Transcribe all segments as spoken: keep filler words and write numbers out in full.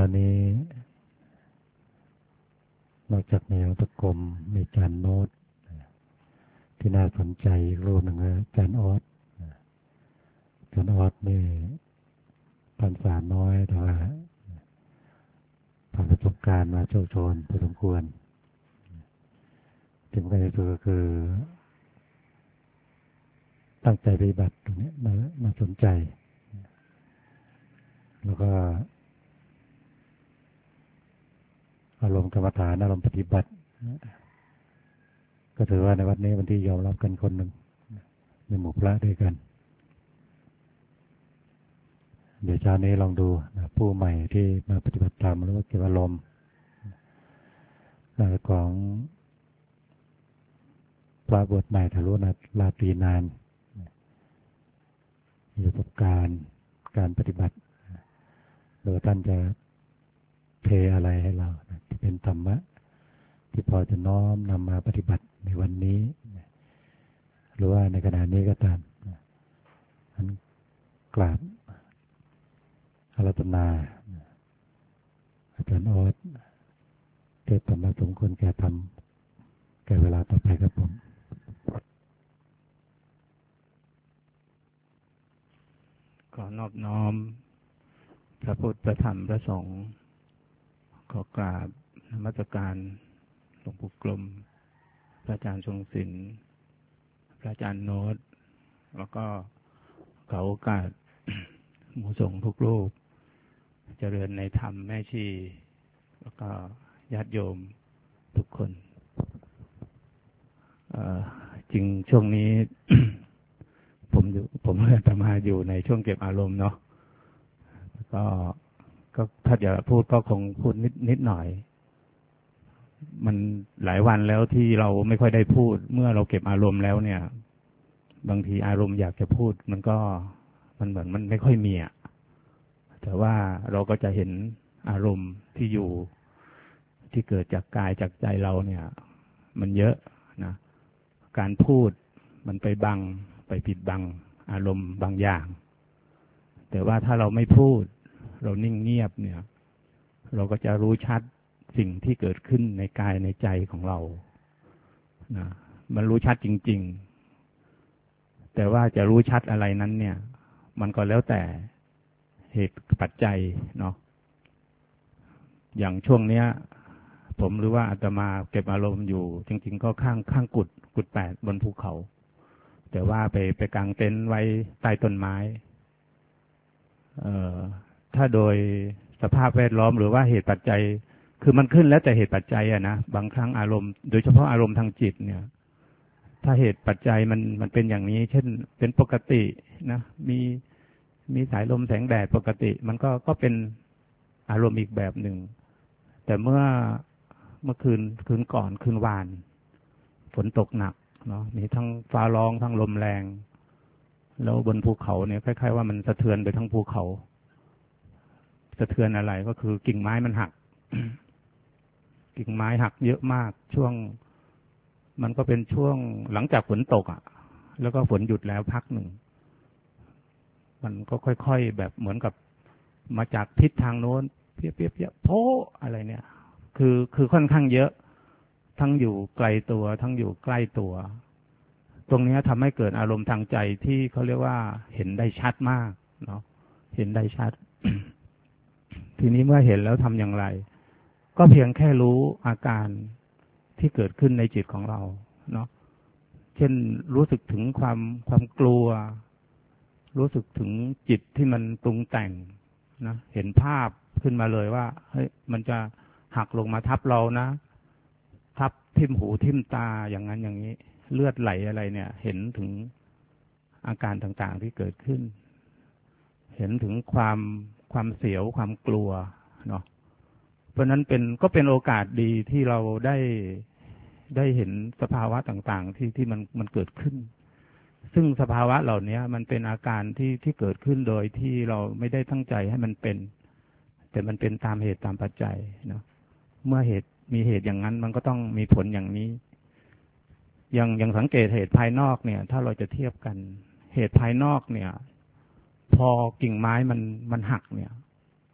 นี้นอกจากมีหลวงตะกรมมีอาจารย์โน้ตที่น่าสนใจอีกรูปหนึ่งคืออาจารย์ออสอาจารย์ออสนี่พรรษาน้อยแต่ว่าผ่านประสบการณ์มาโชคโชนพอสมควรถึงกันที่สุดก็คือตั้งใจปฏิบัติตรงนี้มามาสนใจแล้วก็อารมณ์กรรมฐานอารมณ์ปฏิบัติก็ถือว่าในวัดนี้วันที่ยอมรับกันคนหนึ่งในหมู่พระด้วยกันเดี๋ยวเช้านี้ลองดูนะผู้ใหม่ที่มาปฏิบัติธรรมหรือว่าเก็บอารมณ์ของพระบวชใหม่ทะลุนะลาตรีนานมีประสบการณ์การปฏิบัติโดยท่านจะเทอะไรให้เราที่เป็นธรรมะที่พอจะน้อมนำมาปฏิบัติในวันนี้หรือว่าในขณะนี้ก็ตามท่านกราบอาราธนาอาจารย์ออสเทศธรรมะสมควรแก่ธรรมแก่เวลาต่อไปครับผมขอนอบน้อมพระพุทธพระธรรมพระสงฆ์ขอกราบนมัสการหลวงปู่กลมพระอาจารย์ทรงศิลป์พระอาจารย์โน้ตแล้วก็ขอโอกาสหมู่สงฆ์ทุกรูปเจริญในธรรมแม่ชีแล้วก็ญาติโยมทุกคนจริงช่วงนี้ ผมอยู่ผมเรียนธรรมาอยู่ในช่วงเก็บอารมณ์เนาะก็ก็ถ้าจะพูดก็คงพูดนิดนิดหน่อยมันหลายวันแล้วที่เราไม่ค่อยได้พูดเมื่อเราเก็บอารมณ์แล้วเนี่ยบางทีอารมณ์อยากจะพูดมันก็มันเหมือนมันไม่ค่อยมีอ่ะแต่ว่าเราก็จะเห็นอารมณ์ที่อยู่ที่เกิดจากกายจากใจเราเนี่ยมันเยอะนะการพูดมันไปบังไปปิดบังอารมณ์บางอย่างแต่ว่าถ้าเราไม่พูดเรานิ่งเงียบเนี่ยเราก็จะรู้ชัดสิ่งที่เกิดขึ้นในกายในใจของเรานะมันรู้ชัดจริงๆแต่ว่าจะรู้ชัดอะไรนั้นเนี่ยมันก็แล้วแต่เหตุปัจจัยเนาะอย่างช่วงเนี้ยผมหรือว่าอาตมาเก็บอารมณ์อยู่จริงๆก็ข้างข้างกุดกุดแปดบนภูเขาแต่ว่าไปไปกางเต็นท์ไว้ใต้ต้นไม้เอ่อถ้าโดยสภาพแวดล้อมหรือว่าเหตุปัจจัยคือมันขึ้นแล้วแต่เหตุปัจจัยอะนะบางครั้งอารมณ์โดยเฉพาะอารมณ์ทางจิตเนี่ยถ้าเหตุปัจจัยมันมันเป็นอย่างนี้เช่นเป็นปกตินะมีมีสายลมแสงแดดปกติมันก็ก็เป็นอารมณ์อีกแบบหนึ่งแต่เมื่อเมื่อคืนคืนก่อนคืนวานฝนตกหนักเนาะมีทั้งฟ้าร้องทั้งลมแรงแล้วบนภูเขาเนี่ยคล้ายๆว่ามันสะเทือนไปทั้งภูเขาสะเทือนอะไรก็คือกิ่งไม้มันหัก กิ่งไม้หักเยอะมากช่วงมันก็เป็นช่วงหลังจากฝนตกอ่ะแล้วก็ฝนหยุดแล้วพักหนึ่งมันก็ค่อยๆแบบเหมือนกับมาจากทิศทางโน้นเพี้ยเพี้ยเพี้ยโพอะไรเนี่ยคือคือค่อนข้างเยอะทั้งอยู่ไกลตัวทั้งอยู่ใกล้ตัวตรงนี้ทำให้เกิดอารมณ์ทางใจที่เขาเรียกว่าเห็นได้ชัดมากเนาะเห็นได้ชัด ทีนี้เมื่อเห็นแล้วทำอย่างไรก็เพียงแค่รู้อาการที่เกิดขึ้นในจิตของเราเนาะเช่นรู้สึกถึงความความกลัวรู้สึกถึงจิตที่มันปรุงแต่งนะเห็นภาพขึ้นมาเลยว่าเฮ้ยมันจะหักลงมาทับเรานะทับทิ่มหูทิ่มตาอย่างนั้นอย่างนี้เลือดไหลอะไรเนี่ยเห็นถึงอาการต่างๆที่เกิดขึ้นเห็นถึงความความเสียวความกลัวเนาะเพราะนั้นเป็นก็เป็นโอกาสดีที่เราได้ได้เห็นสภาวะต่างๆที่ที่มันมันเกิดขึ้นซึ่งสภาวะเหล่านี้มันเป็นอาการที่ที่เกิดขึ้นโดยที่เราไม่ได้ตั้งใจให้มันเป็นแต่มันเป็นตามเหตุตามปัจจัยเนาะเมื่อเหตุมีเหตุอย่างนั้นมันก็ต้องมีผลอย่างนี้อย่างอย่างสังเกตเหตุภายนอกเนี่ยถ้าเราจะเทียบกันเหตุภายนอกเนี่ยพอกิ่งไม้มันมันหักเนี่ยผ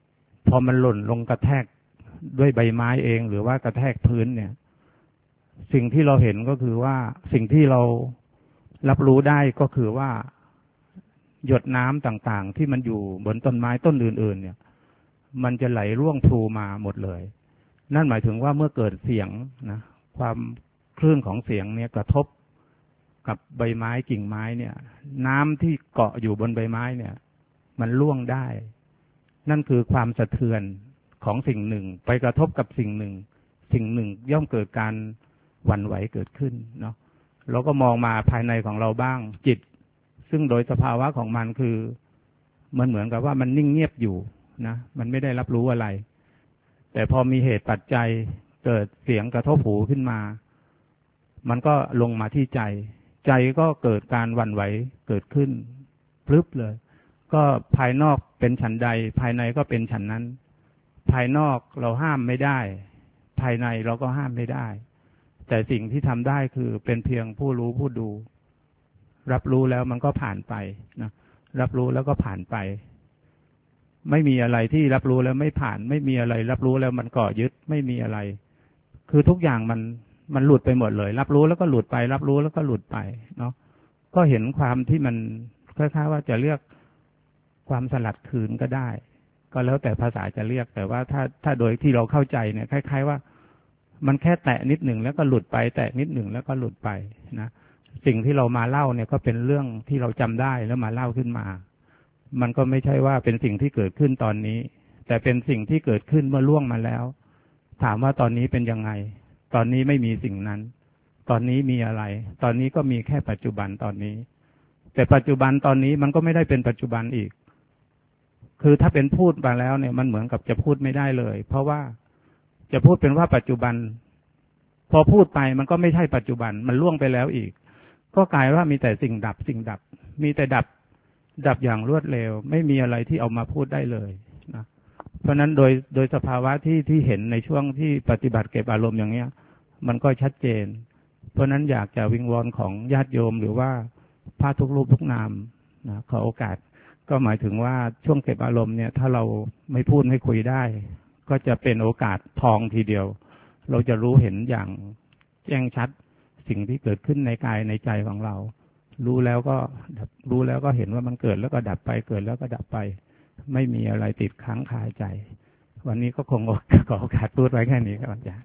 พอมันหล่นลงกระแทกด้วยใบไม้เองหรือว่ากระแทกพื้นเนี่ยสิ่งที่เราเห็นก็คือว่าสิ่งที่เรารับรู้ได้ก็คือว่าหยดน้ำต่างๆที่มันอยู่บนต้นไม้ต้นอื่นๆเนี่ยมันจะไหลร่วงพลูมาหมดเลยนั่นหมายถึงว่าเมื่อเกิดเสียงนะความคลื่นของเสียงเนี่ยกระทบกับใบไม้กิ่งไม้เนี่ยน้ำที่เกาะอยู่บนใบไม้เนี่ยมันร่วงได้นั่นคือความสะเทือนของสิ่งหนึ่งไปกระทบกับสิ่งหนึ่งสิ่งหนึ่งย่อมเกิดการหวั่นไหวเกิดขึ้นเนาะเราก็มองมาภายในของเราบ้างจิตซึ่งโดยสภาวะของมันคือมันเหมือนกับว่ามันนิ่งเงียบอยู่นะมันไม่ได้รับรู้อะไรแต่พอมีเหตุปัจจัยเกิดเสียงกระทบหูขึ้นมามันก็ลงมาที่ใจใจก็เกิดการหวั่นไหวเกิดขึ้นพลึบเลยก็ภายนอกเป็นฉันใดภายในก็เป็นฉันนั้นภายนอกเราห้ามไม่ได้ภายในเราก็ห้ามไม่ได้แต่สิ่งที่ทำได้คือเป็นเพียงผู้รู้ผู้ดูรับรู้แล้วมันก็ผ่านไปนะรับรู้แล้วก็ผ่านไปไม่มีอะไรที่รับรู้แล้วไม่ผ่านไม่มีอะไรรับรู้แล้วมันเกาะยึดไม่มีอะไรคือทุกอย่างมันมันหลุดไปหมดเลยรับรู้แล้วก็หลุดไปรับรู้แล้วก็หลุดไปเนาะก็เห็นความที่มันคล้ายๆว่าจะเรียกความสลัดคืนก็ได้ก็แล้วแต่ภาษาจะเรียกแต่ว่าถ้าถ้าโดยที่เราเข้าใจเนี่ยคล้ายๆว่ามันแค่แตะนิดหนึ่งแล้วก็หลุดไปแตะนิดหนึ่งแล้วก็หลุดไปนะสิ่งที่เรามาเล่าเนี่ยก็เป็นเรื่องที่เราจำได้แล้วมาเล่าขึ้นมามันก็ไม่ใช่ว่าเป็นสิ่งที่เกิดขึ้นตอนนี้แต่เป็นสิ่งที่เกิดขึ้นเมื่อล่วงมาแล้วถามว่าตอนนี้เป็นยังไงตอนนี้ไม่มีสิ่งนั้นตอนนี้มีอะไรตอนนี้ก็มีแค่ปัจจุบันตอนนี้แต่ปัจจุบันตอนนี้มันก็ไม่ได้เป็นปัจจุบันอีกคือถ้าเป็นพูดมาแล้วเนี่ยมันเหมือนกับจะพูดไม่ได้เลยเพราะว่าจะพูดเป็นว่าปัจจุบันพอพูดไปมันก็ไม่ใช่ปัจจุบันมันล่วงไปแล้วอีกก็กลายว่ามีแต่สิ่งดับสิ่งดับมีแต่ดับดับอย่างรวดเร็วไม่มีอะไรที่เอามาพูดได้เลยนะเพราะนั้นโดยโดยสภาวะที่ที่เห็นในช่วงที่ปฏิบัติเก็บอารมณ์อย่างเนี้ยมันก็ชัดเจนเพราะนั้นอยากจะวิงวอนของญาติโยมหรือว่าพระทุกรูปทุกนามนะขอโอกาสก็หมายถึงว่าช่วงเก็บอารมณ์เนี่ยถ้าเราไม่พูดไม่คุยได้ก็จะเป็นโอกาสทองทีเดียวเราจะรู้เห็นอย่างแจ้งชัดสิ่งที่เกิดขึ้นในกายในใจของเรารู้แล้วก็รู้แล้วก็เห็นว่ามันเกิดแล้วก็ดับไปเกิดแล้วก็ดับไปไม่มีอะไรติดค้างคาใจวันนี้ก็คงขอโอกาสพูดไว้แค่นี้ครับอาจารย์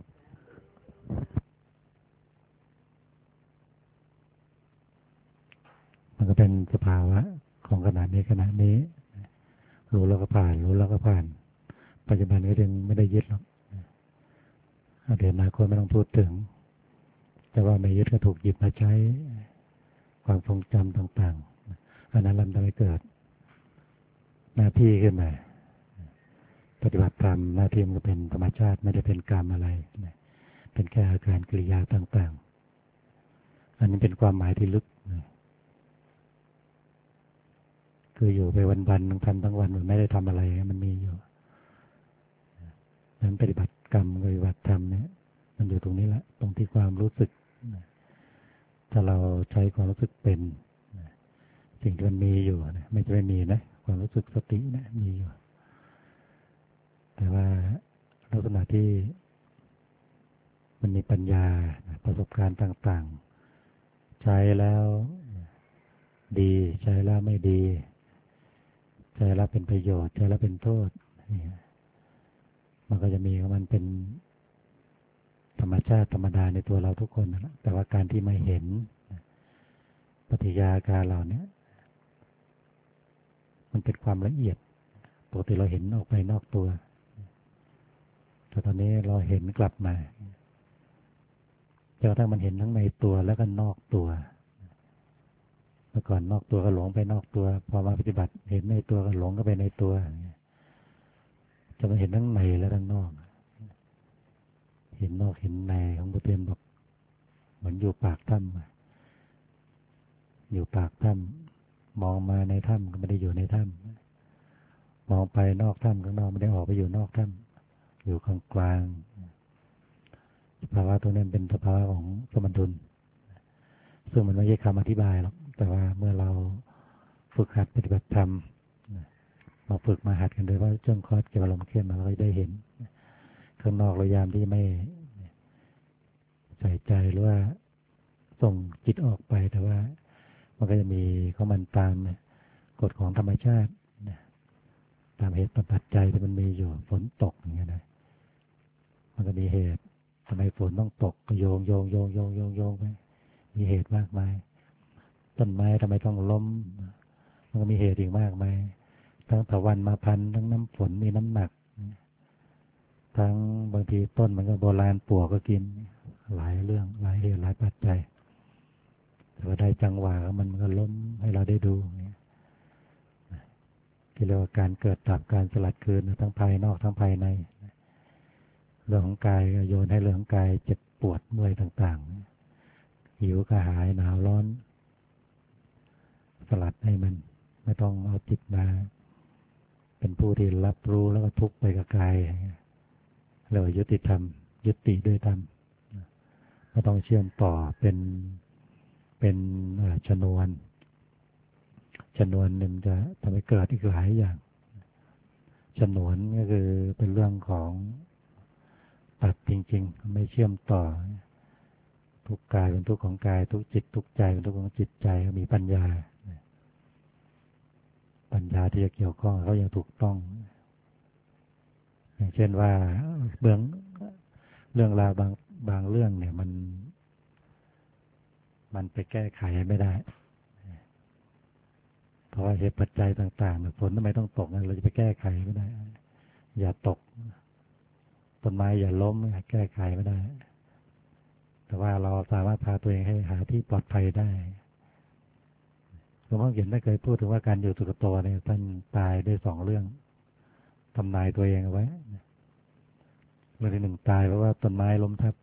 มันก็เป็นสภาวะของขณะนี้ขณะนี้รู้แล้วก็ผ่านรู้แล้วก็ผ่านปัจจุบันก็ยังไม่ได้ยึดหรอกเดี๋ยวอนาคตไม่ต้องพูดถึงแต่ว่าไม่ยึดก็ถูกหยิบมาใช้ความทรงจำต่างๆอันนั้นทำให้เกิดหน้าที่ขึ้นมาปฏิบัติธรรมหน้าที่มันก็เป็นธรรมชาติไม่ได้เป็นกรรมอะไรเป็นแค่อาการกริยาต่างๆอันนี้เป็นความหมายที่ลึกคืออยู่ไปวันๆทั้งทำทั้งวันมันไม่ได้ทำอะไรมันมีอยู่นั้นปฏิบัติกรรมปฏิบัติธรรมเนี่ยมันอยู่ตรงนี้แหละตรงที่ความรู้สึกถ้าเราใช้ความรู้สึกเป็นสิ่งที่มันมีอยู่นะไม่ใช่ไม่มีนะความรู้สึกสตินะมีอยู่แต่ว่าลักษณะที่มันมีปัญญาประสบการณ์ต่างๆใช้แล้วดีใช้แล้วไม่ดีใช้แล้วเป็นประโยชน์ใช้แล้วเป็นโทษมันก็จะมีของมันเป็นธรรมชาติธรรมดาในตัวเราทุกคนนะแต่ว่าการที่ไม่เห็นปฏิกิริยาการเราเนี่ยมันเป็นความละเอียดปกติเราเห็นออกไปนอกตัวแต่ตอนนี้เราเห็นกลับมาจนกระทั่งมันเห็นทั้งในตัวแล้วก็นอกตัวเมื่อก่อนนอกตัวก็หลงไปนอกตัวพอมาปฏิบัติเห็นในตัวก็หลงก็ไปในตัวจะมาเห็นทั้งในและทั้งนอกเห็นนอกเห็นในของพุทธเจ้าบอกเหมือนอยู่ปากถ้ำอยู่ปากถ้ำมองมาในถ้ำก็ไม่ได้อยู่ในถ้ำมองไปนอกถ้ำข้างนอกไม่ได้ออกไปอยู่นอกถ้ำอยู่กลางกลางสภาวะตัวนี้เป็นสภาวะของสมดุลซึ่งมันไม่ใช่คำอธิบายหรอกแต่ว่าเมื่อเราฝึกหัดปฏิบัติธรรมมาฝึกมาหัดกันโดยว่าช่วงคอร์สเก็บอารมณ์เข้มเราก็ได้เห็นข้างนอกเรายามที่ไม่ใส่ใจหรือว่าส่งจิตออกไปแต่ว่ามันก็จะมีของมันตามกฎของธรรมชาติตามเหตุปัจจัยที่มันมีอยู่ฝนตกอย่างเงี้ยนะมันก็มีเหตุทำไมฝนต้องตกก็โยงโยงโยงโยงโยงโยงไปมีเหตุมากมายต้นไม้ทำไมต้องล้มมันก็มีเหตุอีกมากมายทั้งตะวันมาพันทั้งน้ำฝนมีน้ำหนักทั้งบางทีต้นมันก็โบราณปลวกก็กินหลายเรื่องหลายเหตุหลายปัจจัยแต่ว่าได้จังหวะมันก็ล้มให้เราได้ดูที่เรียกว่าการเกิดดับการสลัดคืนทั้งภายนอกทั้งภายในเรื่องของกายก็โยนให้เรื่องของกายเจ็บปวดเมื่อยต่างๆหิวกระหายหนาวร้อนสลัดให้มันไม่ต้องเอาจิตมาเป็นผู้ที่รับรู้แล้วก็ทุกข์ไปกับกายเรายุติธรรมยุติด้วยธรรมไม่ต้องเชื่อมต่อเป็นเป็นชนวนชนวนเนี่ยมันจะทำให้เกิดอีกหลายอย่างชนวนก็คือเป็นเรื่องของตัดจริงๆไม่เชื่อมต่อทุกกายเป็นทุกของกายทุกจิตทุกใจเป็นทุกของจิตใจมีปัญญาปัญญาที่จะเกี่ยวข้องเขาอย่างถูกต้องอย่างเช่นว่าเบื้องเรื่องราวบางบางเรื่องเนี่ยมันมันไปแก้ไขไม่ได้เพราะว่าเหตุปัจจัยต่างๆฝนทำไมต้องตกเราจะไปแก้ไขไม่ได้อย่าตกต้นไม้อย่าล้มแก้ไขไม่ได้แต่ว่าเราสามารถพาตัวเองให้หาที่ปลอดภัยได้หลวงพ่อเขียนได้เคยพูดถึงว่าการอยู่สุขโตเนี่ยท่านตายด้วยสองเรื่องทำนายตัวเองเอาไว้เรื่องที่หนึ่งตายเพราะว่าต้นไม้ล้มทับ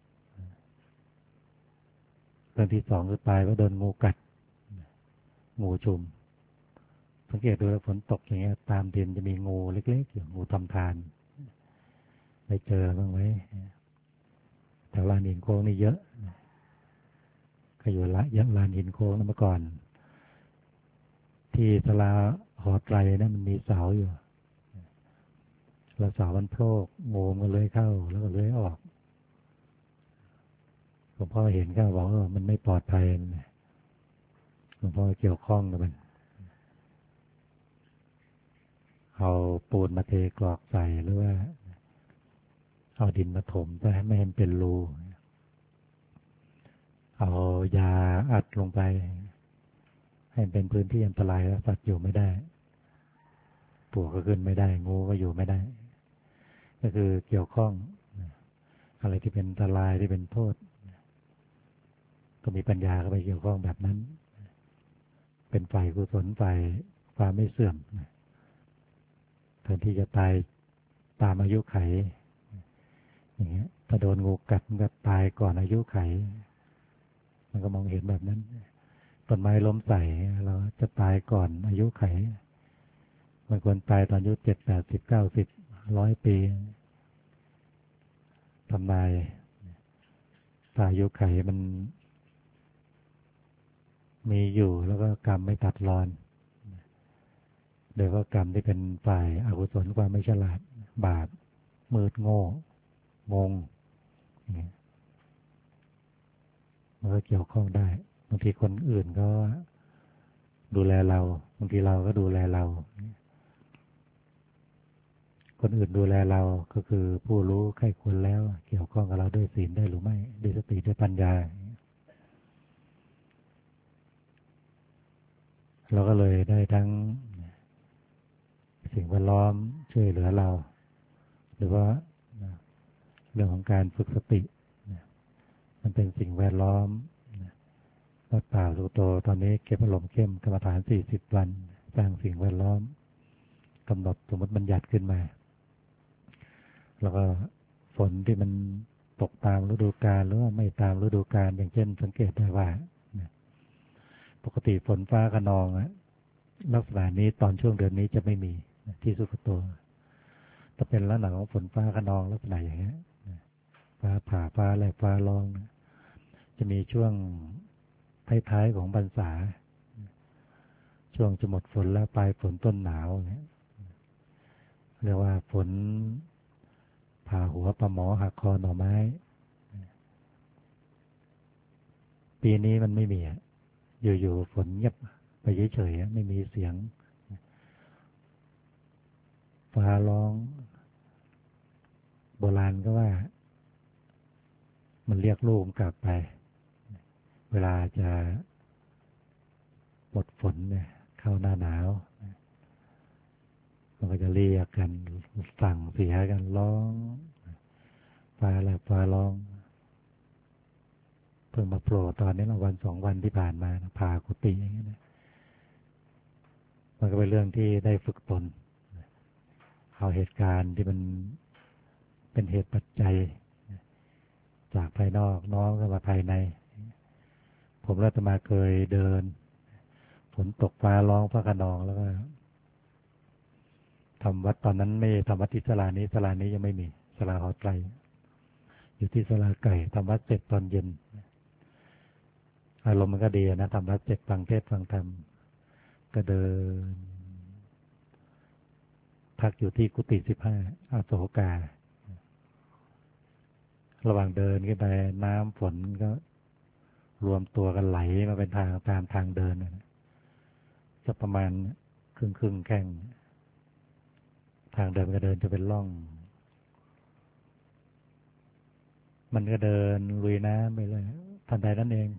เรื่องที่สองคือตายเพราะโดนงูกัดงูชุมสังเกตดูแล้วฝนตกอย่างเงี้ยตามดินจะมีงูเล็กๆอยู่งูทำทานได้เจอบ้างไหมแถวลานหินโค้งนี่เยอะก็อยู่ละเยอะลานหินโค้งนั่นเมื่อก่อนที่ศาลาหอไตรเนี่ยมันมีเสาอยู่แล้วเสามันโผล่งูมันเลื้อยเข้าแล้วก็เลื้อยออกหลวงพ่อเห็นก็บอกว่ามันไม่ปลอดภัยหลวงพ่อเกี่ยวข้องกับมันเอาปูนมาเทกรอกใส่หรือว่าเอาดินมาถมเพื่อให้ไม่ให้มันเป็นรูเอายาอัดลงไปให้เป็นพื้นที่อันตรายแล้วสัตว์อยู่ไม่ได้ปลวกก็ขึ้นไม่ได้งูก็อยู่ไม่ได้ก็คือเกี่ยวข้องอะไรที่เป็นอันตรายที่เป็นโทษก็มีปัญญาเข้าไปเกี่ยวข้องแบบนั้นเป็นฝ่ายกุศลฝ่ายความไม่เสื่อมแทนที่จะตายตามอายุไขอย่างเงี้ยถ้าโดนงูกัดมันก็ตายก่อนอายุไขมันก็มองเห็นแบบนั้นต้นไม้ล้มใส่เราจะตายก่อนอายุไขมันควรตายตอนอายุเจ็ดแปดสิบเก้าสิบร้อยปีทำนายตายอายุไขมันมีอยู่แล้วก็กรรมไม่ตัดรอนโดยว่ากรรมที่เป็นฝ่ายอกุศลความไม่ฉลาดบาปมืดโง่งงมันก็เกี่ยวข้องได้บางทีคนอื่นก็ดูแลเราบางทีเราก็ดูแลเราคนอื่นดูแลเราก็คือผู้รู้ใครควรแล้วเกี่ยวข้องกับเราด้วยศีลได้หรือไม่ด้วยสติด้วยปัญญาเราก็เลยได้ทั้งสิ่งแวดล้อมช่วยเหลือเราหรือว่าเรื่องของการฝึกสติมันเป็นสิ่งแวดล้อมวัดป่าสุโตตอนนี้เก็บอารมณ์เข้มกรรมฐานสี่สิบวันสร้างสิ่งแวดล้อมกำหนดสมมติบัญญัติขึ้นมาแล้วก็ฝนที่มันตกตามฤดูกาลหรือว่าไม่ตามฤดูกาลอย่างเช่นสังเกตได้ว่าปกติฝนฟ้าคะนองลักษณะนี้ตอนช่วงเดือนนี้จะไม่มีที่สุโขทัยถ้าเป็นลักษณะของฝนฟ้าคะนองลักษณะอย่างนี้ฟ้าผ่าฟ้าแลบฟ้าร้องจะมีช่วงท้ายๆของพรรษาช่วงจะหมดฝนแล้วปลายฝนต้นหนาวเนี่ยเรียกว่าฝนผ่าหัวปลาหมอหักคอหน่อไม้ปีนี้มันไม่มีอยู่ๆฝนเงียบไปเฉยๆไม่มีเสียงฟ้าร้องโบราณก็ว่ามันเรียกลูกกลับไปเวลาจะหมดฝนเนี่ยเข้าหน้าหนาวมันก็จะเรียกกันสั่งเสียกันร้องฟ้าแลบฟ้าร้องเพิ่งมาโผล่ตอนนี้ละวันสองวันที่ผ่านมาผ่ากุฏิอย่างนี้นะมันก็เป็นเรื่องที่ได้ฝึกตนเอาเหตุการณ์ที่มันเป็นเหตุปัจจัยจากภายนอกน้อมเข้ามาภายในผมและอาตมาเคยเดินฝนตกฟ้าร้องพระคะนองแล้วก็ทำวัดตอนนั้นไม่ทำวัดที่ศาลานี้ศาลานี้ยังไม่มีศาลาหอไตรอยู่ที่ศาลาไก่ทำวัดเสร็จตอนเย็นอารมณ์มันก็ดีนะทำวัดเสร็จฟังเทศน์ฟังธรรมก็เดินพักอยู่ที่กุฏิสิบห้าอโศการะหว่างเดินขึ้นไปน้ำฝนก็รวมตัวกันไหลมาเป็นทางตามทางเดินจะประมาณครึ่งครึ่งแข้งทางเดินก็เดินจะเป็นร่องมันก็เดินลุยน้ำไปเลยทันใดนั้นเอง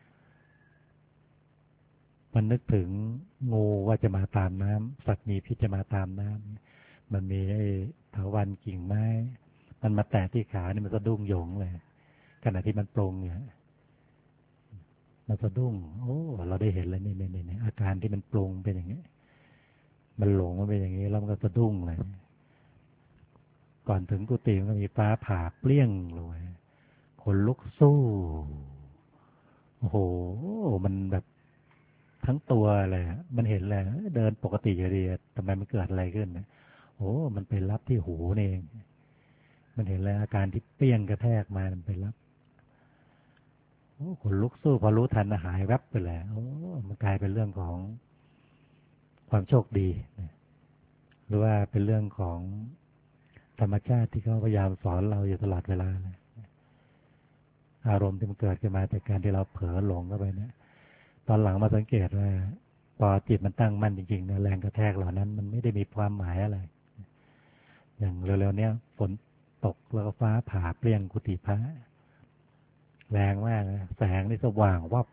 มันนึกถึงงูว่าจะมาตามน้ำสัตว์มีพิษจะมาตามน้ำมันมีไอ้เถาวัลย์กิ่งไม้มันมาแตะที่ขานี่มันสะดุ้งโยงเลยขณะที่มันปรงเนี่ยมันสะดุ้งโอ้เราได้เห็นแล้วนี่นี่นี่อาการที่มันปรงเป็นอย่างนี้มันหลงมันเป็นอย่างนี้แล้วมันก็สะดุ้งเลยก่อนถึงกุฏิมันก็มีฟ้าผ่าเปรี้ยงเลยคนลุกสู้โอ้โหมันแบบทั้งตัวเลยมันเห็นเลยเดินปกติอยู่ดีทำไมมันเกิดอะไรขึ้นนะโอ้มันไปรับที่หูเองมันเห็นเลยอาการที่เปรี้ยงกระแทกมามันไปรับโอ้คนลุกสู้พอรู้ทันหายแวบไปแล้วโอ้มันกลายเป็นเรื่องของความโชคดีหรือว่าเป็นเรื่องของธรรมชาติที่เขาพยายามสอนเราอยู่ตลอดเวลาเลยอารมณ์ที่มันเกิดขึ้นมาจากการที่เราเผลอหลงเข้าไปเนี่ยตอนหลังมาสังเกตว่าพอจิตมันตั้งมั่นจริงๆเนี่ยแรงกระแทกเหล่านั้นมันไม่ได้มีความหมายอะไรอย่างเร็วๆเนี้ยฝนตกแล้วก็ฟ้าผ่าเปรี้ยงกุฏิพระแรงมากนะแสงนี่สว่างวับ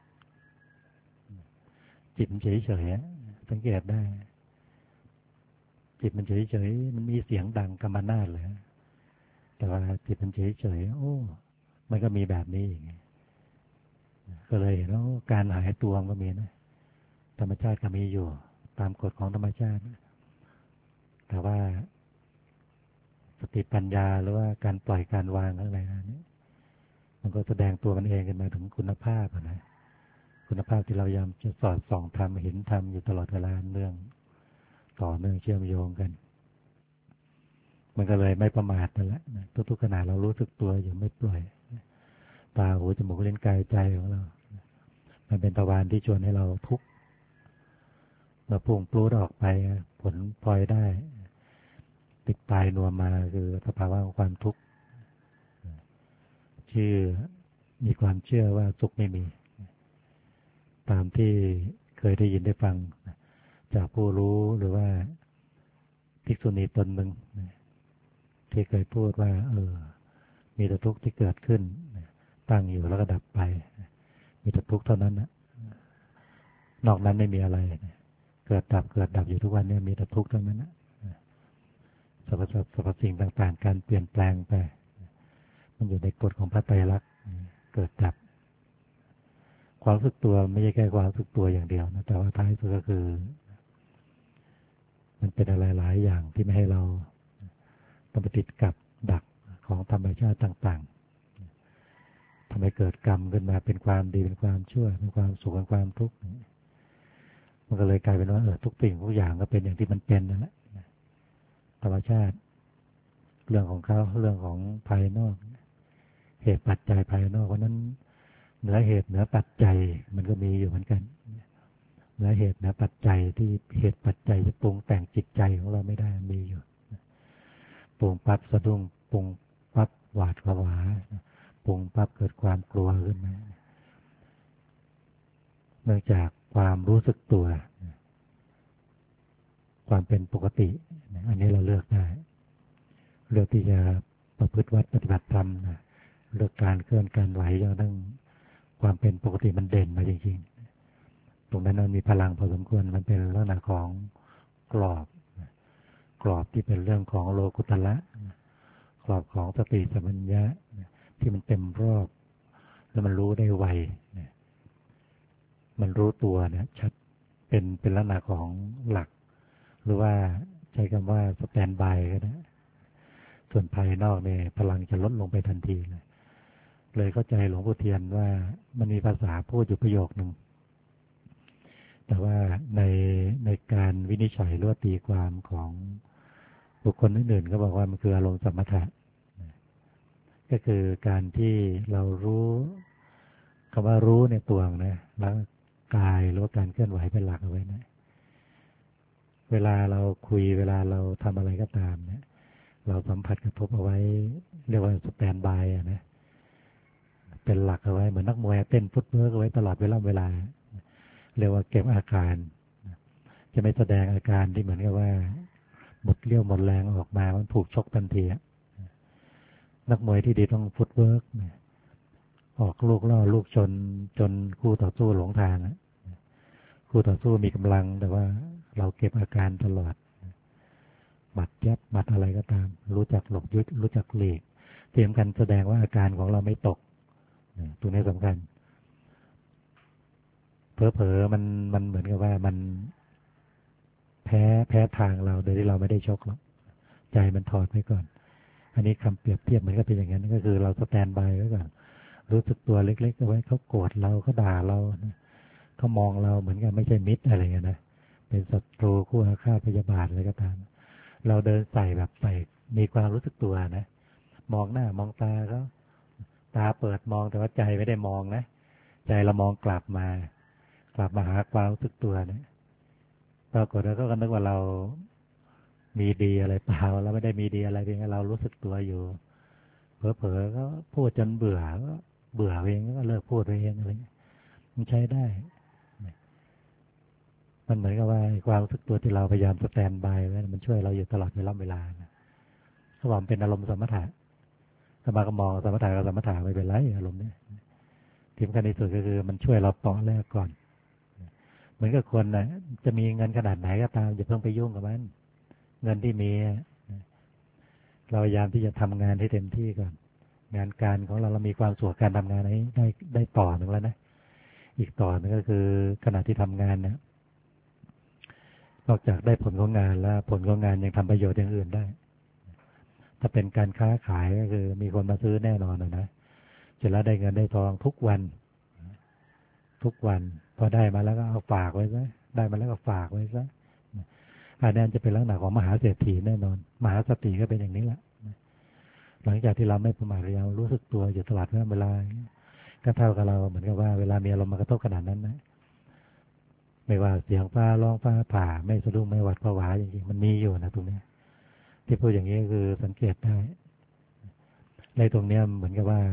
จิตมันเฉยๆสังเกตได้จิตมันเฉยๆมันมีเสียงดังกำมนาฏเลยแต่ว่าจิตมันเฉยๆโอ้มันก็มีแบบนี้อย่างเงี้ยก็เลยแล้วการหายตัวมันก็มีนะธรรมชาติก็มีอยู่ตามกฎของธรรมชาติแต่ว่าสติปัญญาหรือว่าการปล่อยการวางอะไรนี้มันก็แสดงตัวมันเองกันมาถึงคุณภาพนะคุณภาพที่เราพยายามจะสอดส่องทำเห็นทำอยู่ตลอดเวลาเรื่องต่อเนื่องเชื่อมโยงกันมันก็เลยไม่ประมาทนั่นแหละทุกๆขณะเรารู้สึกตัวอยู่ไม่ปล่อยตาหูจมูกลิ้นกายใจของเรามันเป็นตะวันที่ชวนให้เราทุกข์เมื่อพุ่งปลุกออกไปผลพลอยได้ติดปลายนวมมาคือสภาวะของความทุกข์ชื่อมีความเชื่อว่าสุขไม่มีตามที่เคยได้ยินได้ฟังจากผู้รู้หรือว่าภิกษุณีตนหนึ่งที่เคยพูดว่าเออมีแต่ทุกข์ที่เกิดขึ้นตั้งอยู่แล้วก็ดับไปมีแต่ทุกข์เท่านั้นนะนอกนั้นไม่มีอะไรเกิดดับเกิดดับอยู่ทุกวันนี้มีแต่ทุกข์เท่านั้นนะสรรพสัตว์สรรพสิ่งต่างๆการเปลี่ยนแปลงไปมันอยู่ในกฎของพระไตรลักษณ์เกิดดับความรู้สึกตัวไม่ใช่แค่ความรู้สึกตัวอย่างเดียวนะแต่ว่าท้ายสุดก็คือมันเป็นอะไรหลายอย่างที่ไม่ให้เราต้องไปติดกับดักของธรรมชาติต่างๆทำให้เกิดกรรมขึ้นมาเป็นความดีเป็นความชั่วเป็นความสุขเป็นความทุกข์มันก็เลยกลายเป็นว่าเออทุกสิ่งทุกอย่างก็เป็นอย่างที่มันเป็นนั่นแหละธรรมชาติเรื่องของเขาเรื่องของภายนอกเหตุปัจจัยภายนอกเพราะนั้นเหนือเหตุเหนือปัจจัยมันก็มีอยู่เหมือนกันเหนือเหตุเหนือปัจจัยที่เหตุปัจจัยจะปรุงแต่งจิตใจของเราไม่ได้มีอยู่ปรุงปั๊บสะดุ้งปรุงปั๊บหวาดผวาปรุงปั๊บเกิดความกลัวขึ้นมาเนื่องจากความรู้สึกตัวความเป็นปกติอันนี้เราเลือกได้เลือกที่จะประพฤติวัดปฏิบัติธรรมเลือกการเคลื่อนการไหวจนทั้งความเป็นปกติมันเด่นมาจริงๆตรงนั้นมันมีพลังพอสมควรมันเป็นลักษณะของกรอบกรอบที่เป็นเรื่องของโลกุตละกรอบของสติสัมปชัญญะที่มันเต็มรอบแล้วมันรู้ได้ไวมันรู้ตัวนะชัดเป็นเป็นลักษณะของหลักหรือว่าใช้คำว่าสแตนด์บายก็ได้ส่วนภายนอกเนี่ยพลังจะลดลงไปทันทีเลยเลยเข้าใจหลวงปู่เทียนว่ามันมีภาษาพูดอยู่ประโยคนึงแต่ว่าในในการวินิจฉัยหรือตีความของบุคคลอื่นๆก็บอกว่ามันคืออารมณ์สมถะก็คือการที่เรารู้คำว่ารู้ในตัวนะแล้วกายหรือการเคลื่อนไหวเป็นหลักเอาไว้นะเวลาเราคุยเวลาเราทำอะไรก็ตามเนี่ยเราสัมผัสกระทบเอาไว้เรียกว่าสแตนด์บายนะเป็นหลักเอาไว้เหมือนนักมวยเต้นฟุตเวิร์กเอาไว้ตลอดเวลาเวลาเรียกว่าเก็บอาการจะไม่แสดงอาการที่เหมือนกับว่าหมดเรี่ยวหมดแรงออกมามันถูกชกทันทีนักมวยที่ดีต้องฟุตเวิร์กออกลูกล่อลูกชนจนคู่ต่อสู้หลงทางคู่ต่อสู้มีกำลังแต่ว่าเราเก็บอาการตลอดหมัดยับหมัดอะไรก็ตามรู้จักหลบยุดรู้จักหลีกเตรียมกันแสดงว่าอาการของเราไม่ตกตรงนี้สำคัญเผลอๆมันมันเหมือนกับว่ามันแพ้แพ้ทางเราโดยที่เราไม่ได้ชกหรอกใจมันถอดไปก่อนอันนี้คำเปรียบเทียบเหมือนกับเป็นอย่างนั้นก็คือเราสแตนบายไว้ก่อนรู้สึกตัวเล็กๆเอาไว้เขาโกรธเราเขาด่าเราเขามองเราเหมือนกันไม่ใช่มิตรอะไรเงี้ยนะเป็นศัตรูคู่อาฆาตพยาบาทอะไรก็ตามเราเดินใส่แบบใส่มีความรู้สึกตัวนะมองหน้ามองตาเขาตาเปิดมองแต่ว่าใจไม่ได้มองนะใจเรามองกลับมากลับมาหาความรู้สึกตัวนะปรากฏแล้วก็นึกว่าเรามีดีอะไรเปล่าแล้วไม่ได้มีดีอะไรเพียงแค่เรารู้สึกตัวอยู่เผลอๆก็พูดจนเบื่อก็เบื่อเองก็เลิกพูดเองอะไรมันใช้ได้มันเหมือนกับว่าความรู้สึกตัวที่เราพยายามสแตนบายไว้มันช่วยเราอยู่ตลอดเวลาเวลาถ้าว่าเป็นอารมณ์สมถะสมาก็มองสมถะกับสมถะไม่เป็นไรอารมณ์นี้ที่สำคัญที่สุดก็คือมันช่วยเราเปาะแรกก่อนเหมือนกับคนนะจะมีเงินขนาดไหนก็ตามอย่าเพิ่งไปยุ่งกับมันเงินที่มีเราพยายามที่จะทำงานให้เต็มที่ก่อนงานการของเราเรามีความสุขการทำงานนี้ได้ได้ต่อหนึ่งแล้วนะอีกต่อนึงก็คือขณะที่ทำงานเนี่ยนอกจากได้ผลของงานแล้วผลของงานยังทำประโยชน์อย่างอื่นได้ถ้าเป็นการค้าขายก็คือมีคนมาซื้อแน่นอนนะเสร็จแล้วได้เงินได้ทองทุกวันทุกวันพอได้มาแล้วก็เอาฝากไว้ซะได้มาแล้วก็ฝากไว้ซะอันนั้นจะเป็นลักษณะของมหาเศรษฐีแน่นอนมหาสติก็เป็นอย่างนี้แหละหลังจากที่เราไม่ประมาทเรารู้สึกตัวอยู่ตลอดเวลาก็เท่ากับเราเหมือนกับว่าเวลามีอารมณ์มากระทบขนาดนั้นนะไม่ว่าเสียงฟ้าร้องฟ้าผ่าไม่สะดุ้งไม่หวาดผวาจริงๆมันมีอยู่นะตรงนี้ที่พูดอย่างนี้คือสังเกตได้ในตรงนี้เหมือนกับว่า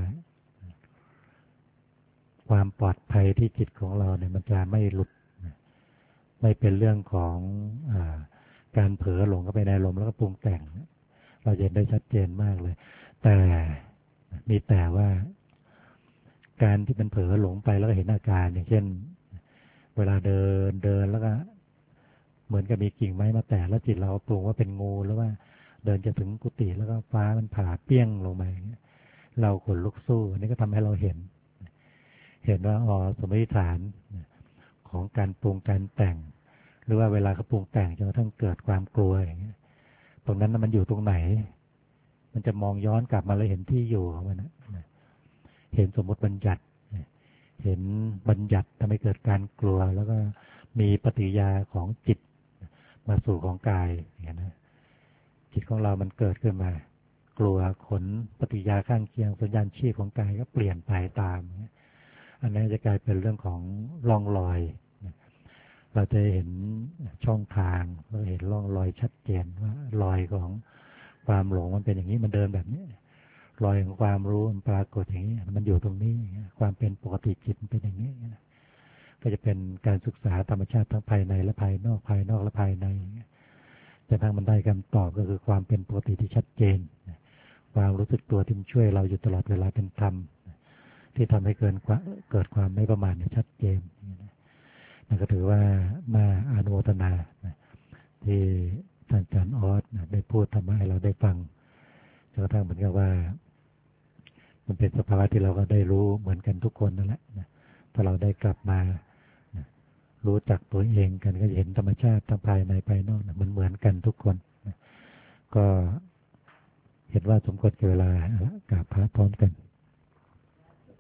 ความปลอดภัยที่จิตของเราเนี่ยมันจะไม่หลุดไม่เป็นเรื่องของอ่าการเผลอหลงเข้าไปในอารมณ์แล้วก็ปรุงแต่งเราเห็นได้ชัดเจนมากเลยแต่มีแต่ว่าการที่มันเผลอหลงไปแล้วก็เห็นอาการอย่างเช่นเวลาเดินเดินแล้วก็เหมือนกับมีกิ่งไม้มาแตะแล้วจิตเราปรุงว่าเป็นงูแล้วว่าเดินจะถึงกุฏิแล้วก็ฟ้ามันผ่าเปี้ยงลงมาอย่างเงี้ยเราขนลุกสู้อันนี้ก็ทำให้เราเห็นเห็นว่าอ๋อสมมติฐานของการปรุงการแต่งหรือว่าเวลาเขาปรุงแต่งจนกระทั่งเกิดความกลัวอย่างเงี้ยตรงนั้นมันอยู่ตรงไหนมันจะมองย้อนกลับมาเลยเห็นที่อยู่ของมันนะเห็นสมมติบัญญัติเห็นบัญญัติทำให้เกิดการกลัวแล้วก็มีปฏิกิริยาของจิตมาสู่ของกายอย่างนี้นะจิตของเรามันเกิดขึ้นมากลัวขนปฏิกิริยาข้างเคียงสัญญาณชีพของกายก็เปลี่ยนไปตามอันนี้จะกลายเป็นเรื่องของร่องรอยเราจะเห็นช่องทางเราเห็นร่องรอยชัดเจนว่ารอยของความหลงมันเป็นอย่างนี้มันเดินแบบนี้รอยของความรู้มันปรากฏอย่างนี้มันอยู่ตรงนี้ความเป็นปกติจิตมันเป็นอย่างนี้ก็จะเป็นการศึกษาธรรมชาติทั้งภายในและภายนอกภายนอกและภายในจะทั้งมันได้คำตอบก็คือความเป็นปกติที่ชัดเจนความรู้สึกตัวที่มันช่วยเราอยู่ตลอดเวลาเป็นธรรมที่ทำให้เกิดเกิดความไม่ประมาทชัดเจนนั่นก็ถือว่าน่าอนุโมทนาที่ท่านอาจารย์ออสได้พูดธรรมะให้เราได้ฟังจนกระทั่งเหมือนกับว่ามันเป็นสภาวะที่เราก็ได้รู้เหมือนกันทุกคนนั่นแหละถ้าเราได้กลับมารู้จักตัวเองกันก็เห็นธรรมชาติทั้งภายในภายนอกมันเหมือนกันทุกคนก็เห็นว่าสมควรแก่เวลากราบพระพร้อมกัน